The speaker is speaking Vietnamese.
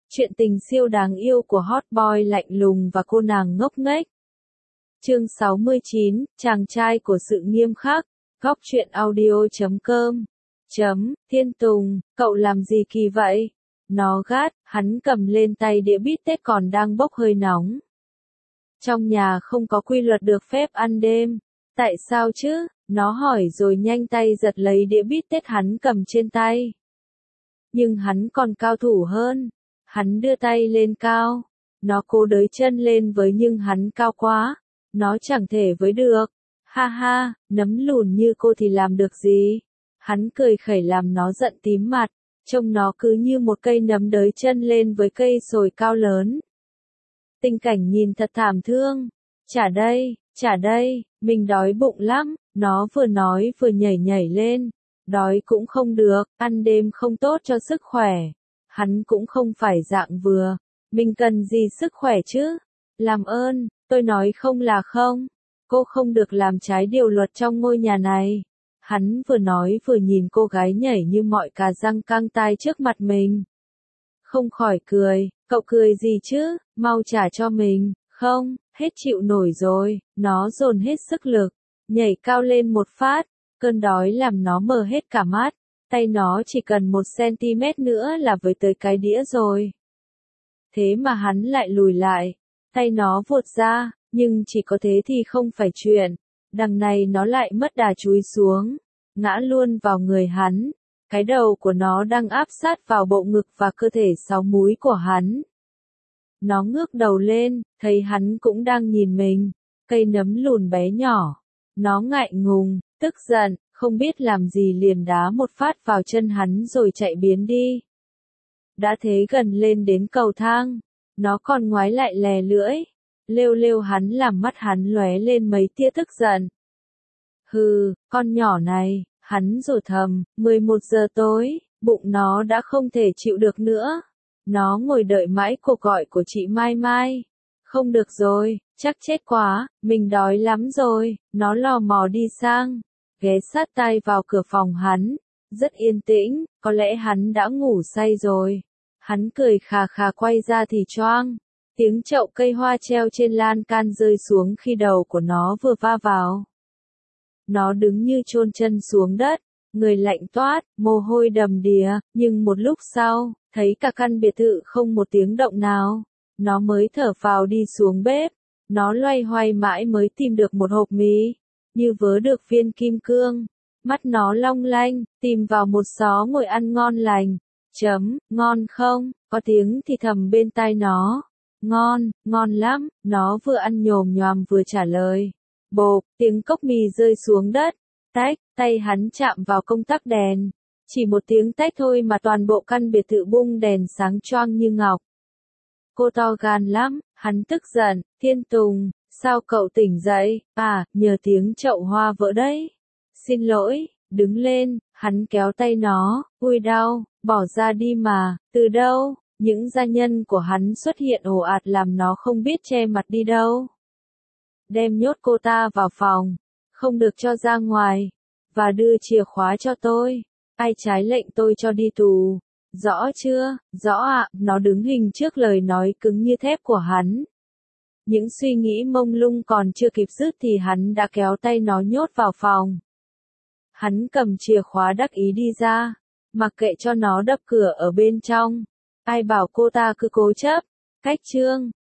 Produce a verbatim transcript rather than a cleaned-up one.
Chuyện tình siêu đáng yêu của hot boy lạnh lùng và cô nàng ngốc nghếch. Chương sáu mươi chín, chàng trai của sự nghiêm khắc. Góc truyện audio chấm com. Chấm, Thiên Tùng, cậu làm gì kỳ vậy? Nó gắt, hắn cầm lên tay đĩa bít tết còn đang bốc hơi nóng. Trong nhà không có quy luật được phép ăn đêm. Tại sao chứ? Nó hỏi rồi nhanh tay giật lấy đĩa bít tết hắn cầm trên tay. Nhưng hắn còn cao thủ hơn. Hắn đưa tay lên cao. Nó cố đới chân lên với nhưng hắn cao quá. Nó chẳng thể với được. Ha ha, nấm lùn như cô thì làm được gì? Hắn cười khẩy làm nó giận tím mặt. Trông nó cứ như một cây nấm đới chân lên với cây sồi cao lớn. Tình cảnh nhìn thật thảm thương. Trả đây, trả đây, mình đói bụng lắm. Nó vừa nói vừa nhảy nhảy lên. Đói cũng không được, ăn đêm không tốt cho sức khỏe. Hắn cũng không phải dạng vừa. Mình cần gì sức khỏe chứ? Làm ơn, tôi nói không là không. Cô không được làm trái điều luật trong ngôi nhà này. Hắn vừa nói vừa nhìn cô gái nhảy như mọi cà răng căng tai trước mặt mình. Không khỏi cười, cậu cười gì chứ, mau trả cho mình, không, hết chịu nổi rồi, nó dồn hết sức lực, nhảy cao lên một phát, cơn đói làm nó mở hết cả mắt, tay nó chỉ cần một centimet nữa là với tới cái đĩa rồi. Thế mà hắn lại lùi lại, tay nó vuột ra, nhưng chỉ có thế thì không phải chuyện, đằng này nó lại mất đà chúi xuống, ngã luôn vào người hắn. Cái đầu của nó đang áp sát vào bộ ngực và cơ thể sáu múi của hắn. Nó ngước đầu lên, thấy hắn cũng đang nhìn mình, cây nấm lùn bé nhỏ. Nó ngại ngùng, tức giận, không biết làm gì liền đá một phát vào chân hắn rồi chạy biến đi. Đã thế gần lên đến cầu thang, nó còn ngoái lại lè lưỡi, lêu lêu hắn làm mắt hắn lóe lên mấy tia tức giận. Hừ, con nhỏ này. Hắn rủa thầm, mười một giờ tối, bụng nó đã không thể chịu được nữa. Nó ngồi đợi mãi cuộc gọi của chị Mai Mai. Không được rồi, chắc chết quá, mình đói lắm rồi, nó lò mò đi sang, ghé sát tai vào cửa phòng hắn. Rất yên tĩnh, có lẽ hắn đã ngủ say rồi. Hắn cười khà khà quay ra thì choang. Tiếng chậu cây hoa treo trên lan can rơi xuống khi đầu của nó vừa va vào. Nó đứng như chôn chân xuống đất, người lạnh toát, mồ hôi đầm đìa, nhưng một lúc sau, thấy cả căn biệt thự không một tiếng động nào, nó mới thở phào đi xuống bếp, nó loay hoay mãi mới tìm được một hộp mì, như vớ được viên kim cương, mắt nó long lanh, tìm vào một xó ngồi ăn ngon lành, chấm, ngon không, có tiếng thì thầm bên tai nó, ngon, ngon lắm, nó vừa ăn nhồm nhoàm vừa trả lời. Bộp, tiếng cốc mì rơi xuống đất, tách, tay hắn chạm vào công tắc đèn. Chỉ một tiếng tách thôi mà toàn bộ căn biệt thự bung đèn sáng choang như ngọc. Cô to gan lắm, hắn tức giận, Thiên Tùng, sao cậu tỉnh dậy, à, nhờ tiếng chậu hoa vỡ đấy. Xin lỗi, đứng lên, hắn kéo tay nó, ui đau, bỏ ra đi mà, từ đâu, những gia nhân của hắn xuất hiện ồ ạt làm nó không biết che mặt đi đâu. Đem nhốt cô ta vào phòng, không được cho ra ngoài, và đưa chìa khóa cho tôi, ai trái lệnh tôi cho đi tù, rõ chưa, rõ ạ, à, nó đứng hình trước lời nói cứng như thép của hắn. Những suy nghĩ mông lung còn chưa kịp dứt thì hắn đã kéo tay nó nhốt vào phòng. Hắn cầm chìa khóa đắc ý đi ra, mặc kệ cho nó đập cửa ở bên trong, ai bảo cô ta cứ cố chấp, cách chương.